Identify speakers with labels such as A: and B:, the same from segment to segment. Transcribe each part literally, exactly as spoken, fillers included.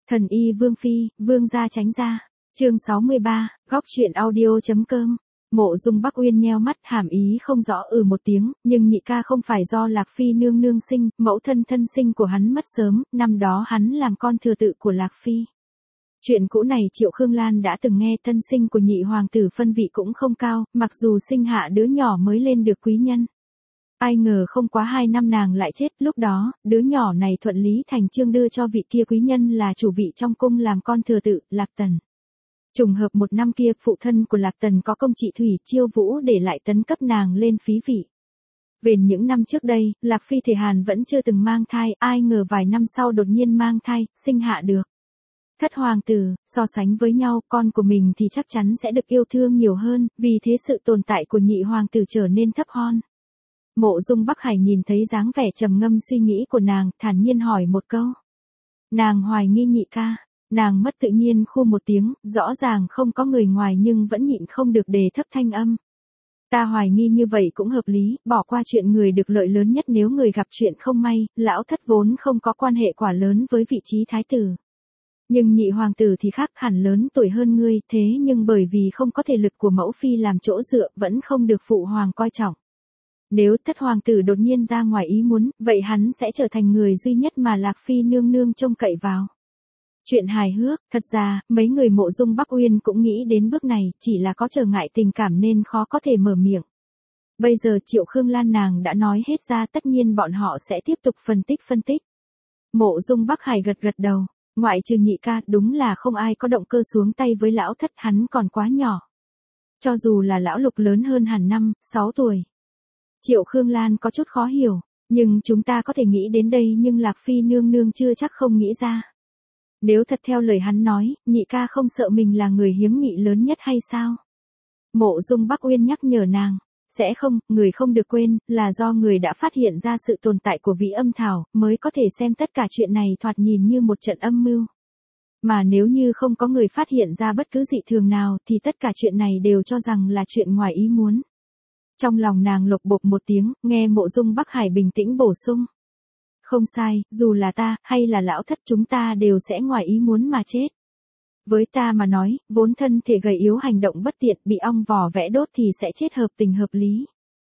A: Thần y Vương Phi, Vương gia tránh ra. Chương sáu mươi ba, góc truyện audio.com. Mộ Dung Bắc Uyên nheo mắt, hàm ý không rõ ừ một tiếng, nhưng nhị ca không phải do Lạc Phi nương nương sinh, mẫu thân thân sinh của hắn mất sớm, năm đó hắn làm con thừa tự của Lạc Phi. Chuyện cũ này Triệu Khương Lan đã từng nghe, thân sinh của nhị hoàng tử phân vị cũng không cao, mặc dù sinh hạ đứa nhỏ mới lên được quý nhân. Ai ngờ không quá hai năm nàng lại chết, lúc đó, đứa nhỏ này thuận lý thành chương đưa cho vị kia quý nhân là chủ vị trong cung làm con thừa tự, Lạc Tần. Trùng hợp một năm kia, phụ thân của Lạc Tần có công trị thủy chiêu vũ để lại tấn cấp nàng lên phí vị. Về những năm trước đây, Lạc Phi Thể Hàn vẫn chưa từng mang thai, ai ngờ vài năm sau đột nhiên mang thai, sinh hạ được thất hoàng tử, so sánh với nhau, con của mình thì chắc chắn sẽ được yêu thương nhiều hơn, vì thế sự tồn tại của nhị hoàng tử trở nên thấp hon. Mộ Dung Bắc Hải nhìn thấy dáng vẻ trầm ngâm suy nghĩ của nàng, thản nhiên hỏi một câu. Nàng hoài nghi nhị ca. Nàng mất tự nhiên khu một tiếng, rõ ràng không có người ngoài nhưng vẫn nhịn không được đề thấp thanh âm. Ta hoài nghi như vậy cũng hợp lý, bỏ qua chuyện người được lợi lớn nhất nếu người gặp chuyện không may, lão thất vốn không có quan hệ quả lớn với vị trí thái tử. Nhưng nhị hoàng tử thì khác, hẳn lớn tuổi hơn ngươi, thế nhưng bởi vì không có thể lực của mẫu phi làm chỗ dựa vẫn không được phụ hoàng coi trọng. Nếu thất hoàng tử đột nhiên ra ngoài ý muốn, vậy hắn sẽ trở thành người duy nhất mà Lạc Phi nương nương trông cậy vào. Chuyện hài hước, thật ra, mấy người Mộ Dung Bắc Uyên cũng nghĩ đến bước này, chỉ là có trở ngại tình cảm nên khó có thể mở miệng. Bây giờ Triệu Khương Lan nàng đã nói hết ra, tất nhiên bọn họ sẽ tiếp tục phân tích phân tích. Mộ Dung Bắc Hải gật gật đầu, ngoại trừ nhị ca, đúng là không ai có động cơ xuống tay với lão thất, hắn còn quá nhỏ. Cho dù là lão Lục lớn hơn hẳn năm, sáu tuổi. Triệu Khương Lan có chút khó hiểu, nhưng chúng ta có thể nghĩ đến đây nhưng Lạc Phi nương nương chưa chắc không nghĩ ra. Nếu thật theo lời hắn nói, nhị ca không sợ mình là người hiếm nghị lớn nhất hay sao? Mộ Dung Bắc Uyên nhắc nhở nàng, sẽ không, người không được quên, là do người đã phát hiện ra sự tồn tại của vị âm thảo, mới có thể xem tất cả chuyện này thoạt nhìn như một trận âm mưu. Mà nếu như không có người phát hiện ra bất cứ dị thường nào thì tất cả chuyện này đều cho rằng là chuyện ngoài ý muốn. Trong lòng nàng lục bục một tiếng, nghe Mộ Dung Bắc Hải bình tĩnh bổ sung. Không sai, dù là ta, hay là lão thất chúng ta đều sẽ ngoài ý muốn mà chết. Với ta mà nói, vốn thân thể gầy yếu hành động bất tiện bị ong vò vẽ đốt thì sẽ chết hợp tình hợp lý.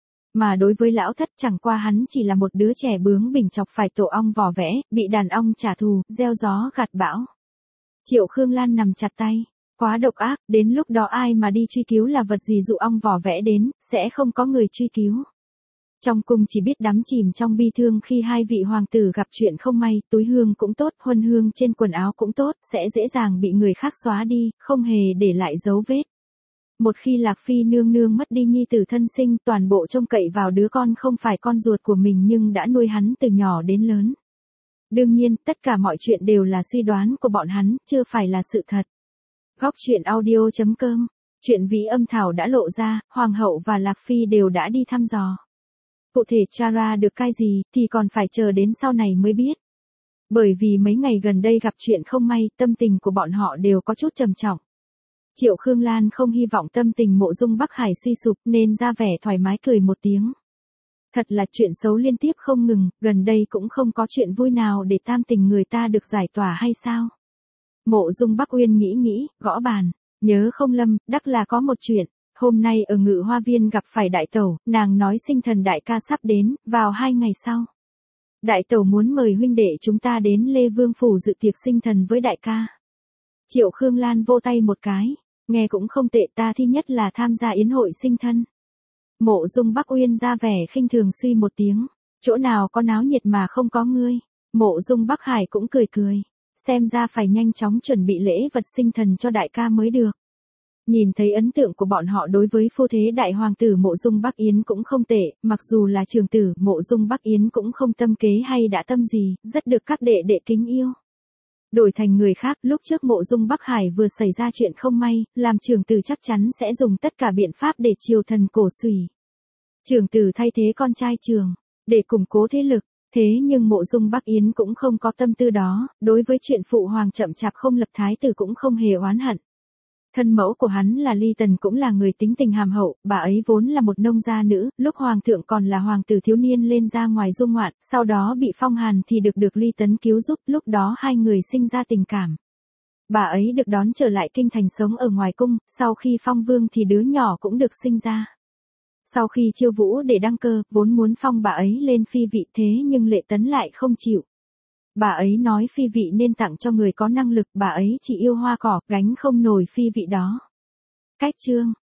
A: Mà đối với lão thất chẳng qua hắn chỉ là một đứa trẻ bướng bỉnh chọc phải tổ ong vò vẽ, bị đàn ong trả thù, gieo gió gặt bão. Triệu Khương Lan nằm chặt tay. Quá độc ác, đến lúc đó ai mà đi truy cứu là vật gì dụ ong vò vẽ đến, sẽ không có người truy cứu. Trong cung chỉ biết đắm chìm trong bi thương khi hai vị hoàng tử gặp chuyện không may, túi hương cũng tốt, huân hương trên quần áo cũng tốt, sẽ dễ dàng bị người khác xóa đi, không hề để lại dấu vết. Một khi Lạc Phi nương nương mất đi nhi tử thân sinh, toàn bộ trông cậy vào đứa con không phải con ruột của mình nhưng đã nuôi hắn từ nhỏ đến lớn. Đương nhiên, tất cả mọi chuyện đều là suy đoán của bọn hắn, chưa phải là sự thật. Góc truyện audio.com. Chuyện Vĩ Âm Thảo đã lộ ra, Hoàng hậu và Lạc Phi đều đã đi thăm dò. Cụ thể tra ra được cái gì thì còn phải chờ đến sau này mới biết. Bởi vì mấy ngày gần đây gặp chuyện không may, tâm tình của bọn họ đều có chút trầm trọng. Triệu Khương Lan không hy vọng tâm tình Mộ Dung Bắc Hải suy sụp nên ra vẻ thoải mái cười một tiếng. Thật là chuyện xấu liên tiếp không ngừng, gần đây cũng không có chuyện vui nào để tam tình người ta được giải tỏa hay sao? Mộ Dung Bắc Uyên nghĩ nghĩ, gõ bàn, nhớ không lầm, đắc là có một chuyện. Hôm nay ở Ngự Hoa Viên gặp phải đại tẩu, nàng nói sinh thần đại ca sắp đến, vào hai ngày sau. Đại tẩu muốn mời huynh đệ chúng ta đến Lê Vương Phủ dự tiệc sinh thần với đại ca. Triệu Khương Lan vô tay một cái, nghe cũng không tệ, ta thi nhất là tham gia yến hội sinh thân. Mộ Dung Bắc Uyên ra vẻ khinh thường suy một tiếng, chỗ nào có náo nhiệt mà không có ngươi. Mộ Dung Bắc Hải cũng cười cười, xem ra phải nhanh chóng chuẩn bị lễ vật sinh thần cho đại ca mới được. Nhìn thấy ấn tượng của bọn họ đối với phu thế đại hoàng tử Mộ Dung Bắc Yến cũng không tệ, mặc dù là trường tử, Mộ Dung Bắc Yến cũng không tâm kế hay đã tâm gì, rất được các đệ đệ kính yêu. Đổi thành người khác, lúc trước Mộ Dung Bắc Hải vừa xảy ra chuyện không may, làm trường tử chắc chắn sẽ dùng tất cả biện pháp để triều thần cổ suý. Trường tử thay thế con trai trường, để củng cố thế lực, thế nhưng Mộ Dung Bắc Yến cũng không có tâm tư đó, đối với chuyện phụ hoàng chậm chạp không lập thái tử cũng không hề oán hận. Thân mẫu của hắn là Ly Tần cũng là người tính tình hàm hậu, bà ấy vốn là một nông gia nữ, lúc hoàng thượng còn là hoàng tử thiếu niên lên ra ngoài du ngoạn, sau đó bị phong hàn thì được được Ly Tấn cứu giúp, lúc đó hai người sinh ra tình cảm. Bà ấy được đón trở lại kinh thành sống ở ngoài cung, sau khi phong vương thì đứa nhỏ cũng được sinh ra. Sau khi chiêu vũ để đăng cơ, vốn muốn phong bà ấy lên phi vị thế nhưng Lệ Tấn lại không chịu. Bà ấy nói phi vị nên tặng cho người có năng lực, bà ấy chỉ yêu hoa cỏ, gánh không nổi phi vị đó. Cách chương